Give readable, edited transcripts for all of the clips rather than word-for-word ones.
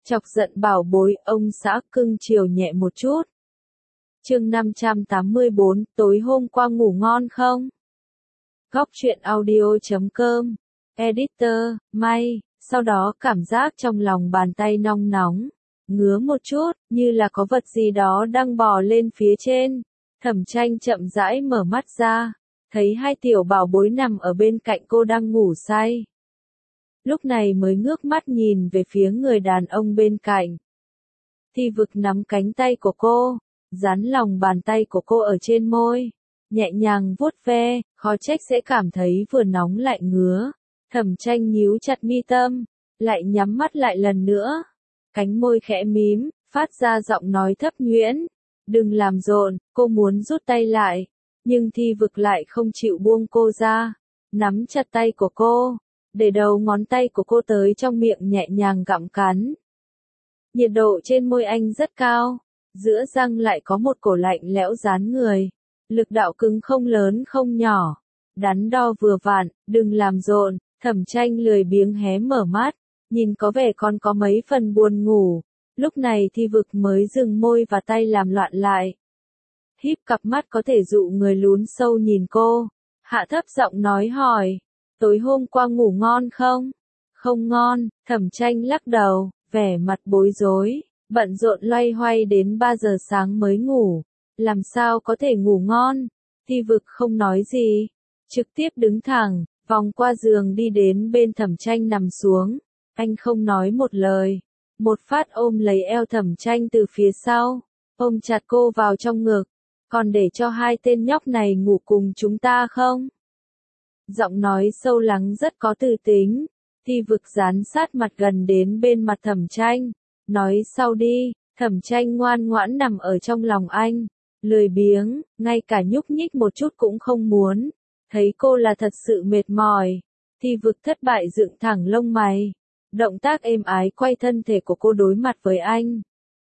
Chọc giận bảo bối, ông xã cưng chiều nhẹ một chút. Chương 584, tối hôm qua ngủ ngon không? Góc truyện audio.com. Editor, May, sau đó cảm giác trong lòng bàn tay nong nóng, ngứa một chút, như là có vật gì đó đang bò lên phía trên. Thẩm Tranh chậm rãi mở mắt ra, thấy hai tiểu bảo bối nằm ở bên cạnh cô đang ngủ say. Lúc này mới ngước mắt nhìn về phía người đàn ông bên cạnh. Thi Vực nắm cánh tay của cô, dán lòng bàn tay của cô ở trên môi, nhẹ nhàng vuốt ve, khó trách sẽ cảm thấy vừa nóng lại ngứa. Thẩm Tranh nhíu chặt mi tâm, lại nhắm mắt lại lần nữa. Cánh môi khẽ mím, phát ra giọng nói thấp nhuyễn. Đừng làm rộn, cô muốn rút tay lại. Nhưng Thi Vực lại không chịu buông cô ra, nắm chặt tay của cô, để đầu ngón tay của cô tới trong miệng nhẹ nhàng gặm cắn. Nhiệt độ trên môi anh rất cao, giữa răng lại có một cổ lạnh lẽo dán người. Lực đạo cứng không lớn không nhỏ, đắn đo vừa vặn, đừng làm rộn. Thẩm Tranh lười biếng hé mở mắt, nhìn có vẻ còn có mấy phần buồn ngủ. Lúc này Thi Vực mới dừng môi và tay làm loạn lại. Híp cặp mắt có thể dụ người lún sâu nhìn cô, hạ thấp giọng nói hỏi, tối hôm qua ngủ ngon không? Không ngon. Thẩm Tranh lắc đầu, vẻ mặt bối rối, bận rộn loay hoay đến 3 giờ sáng mới ngủ, làm sao có thể ngủ ngon? Thi Vực không nói gì, trực tiếp đứng thẳng, vòng qua giường đi đến bên Thẩm Tranh nằm xuống. Anh không nói một lời, một phát ôm lấy eo Thẩm Tranh từ phía sau, ôm chặt cô vào trong ngực. Còn để cho hai tên nhóc này ngủ cùng chúng ta không? Giọng nói sâu lắng rất có tư tính. Thi Vực dán sát mặt gần đến bên mặt Thẩm Tranh, nói sau đi. Thẩm Tranh ngoan ngoãn nằm ở trong lòng anh, lười biếng, ngay cả nhúc nhích một chút cũng không muốn. Thấy cô là thật sự mệt mỏi, Thi Vực thất bại dựng thẳng lông mày, động tác êm ái quay thân thể của cô đối mặt với anh.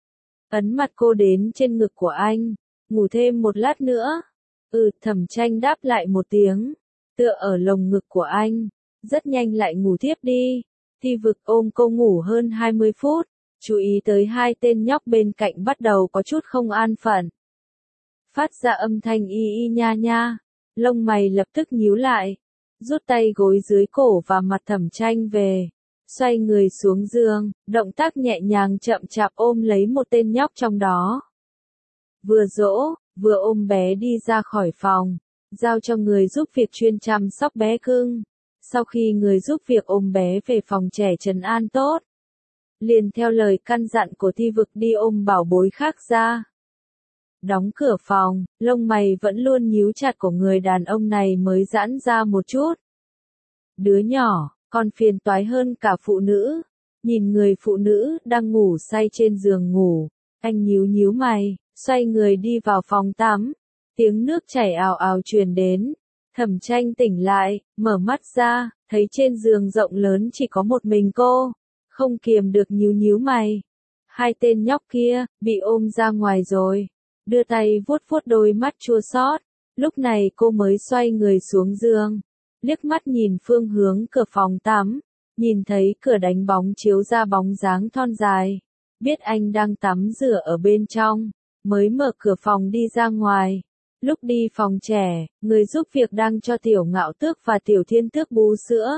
Ấn mặt cô đến trên ngực của anh, ngủ thêm một lát nữa. Thẩm Tranh đáp lại một tiếng, tựa ở lồng ngực của anh, rất nhanh lại ngủ tiếp đi. Thi Vực ôm cô ngủ hơn 20 phút, chú ý tới hai tên nhóc bên cạnh bắt đầu có chút không an phận. Phát ra âm thanh y y nha nha, lông mày lập tức nhíu lại, rút tay gối dưới cổ và mặt Thẩm Tranh về, xoay người xuống giường, động tác nhẹ nhàng chậm chạp ôm lấy một tên nhóc trong đó. Vừa dỗ, vừa ôm bé đi ra khỏi phòng, giao cho người giúp việc chuyên chăm sóc bé cưng. Sau khi người giúp việc ôm bé về phòng trẻ trấn an tốt, liền theo lời căn dặn của Thi Vực đi ôm bảo bối khác ra. Đóng cửa phòng, lông mày vẫn luôn nhíu chặt của người đàn ông này mới giãn ra một chút. Đứa nhỏ, còn phiền toái hơn cả phụ nữ. Nhìn người phụ nữ đang ngủ say trên giường ngủ, anh nhíu nhíu mày, xoay người đi vào phòng tắm. Tiếng nước chảy ào ào truyền đến. Thẩm Tranh tỉnh lại, mở mắt ra, thấy trên giường rộng lớn chỉ có một mình cô, không kiềm được nhíu nhíu mày. Hai tên nhóc kia, bị ôm ra ngoài rồi. Đưa tay vuốt vuốt đôi mắt chua xót. Lúc này cô mới xoay người xuống giường, liếc mắt nhìn phương hướng cửa phòng tắm, nhìn thấy cửa đánh bóng chiếu ra bóng dáng thon dài, biết anh đang tắm rửa ở bên trong, mới mở cửa phòng đi ra ngoài. Lúc đi phòng trẻ, người giúp việc đang cho Tiểu Ngạo Tước và Tiểu Thiên Tước bú sữa.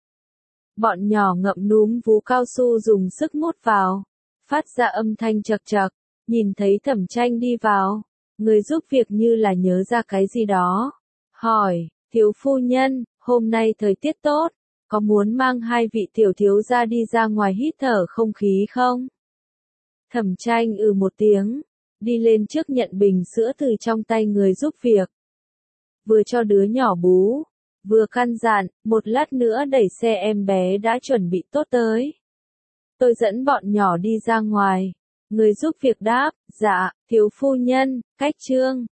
Bọn nhỏ ngậm núm vú cao su dùng sức mút vào, phát ra âm thanh chật chật. Nhìn thấy Thẩm Tranh đi vào, người giúp việc như là nhớ ra cái gì đó, hỏi, thiếu phu nhân, hôm nay thời tiết tốt, có muốn mang hai vị tiểu thiếu gia đi ra ngoài hít thở không khí không? Thẩm Tranh một tiếng, đi lên trước nhận bình sữa từ trong tay người giúp việc. Vừa cho đứa nhỏ bú, vừa căn dặn, một lát nữa đẩy xe em bé đã chuẩn bị tốt tới. Tôi dẫn bọn nhỏ đi ra ngoài. Người giúp việc đáp, dạ, thiếu phu nhân, cách trương.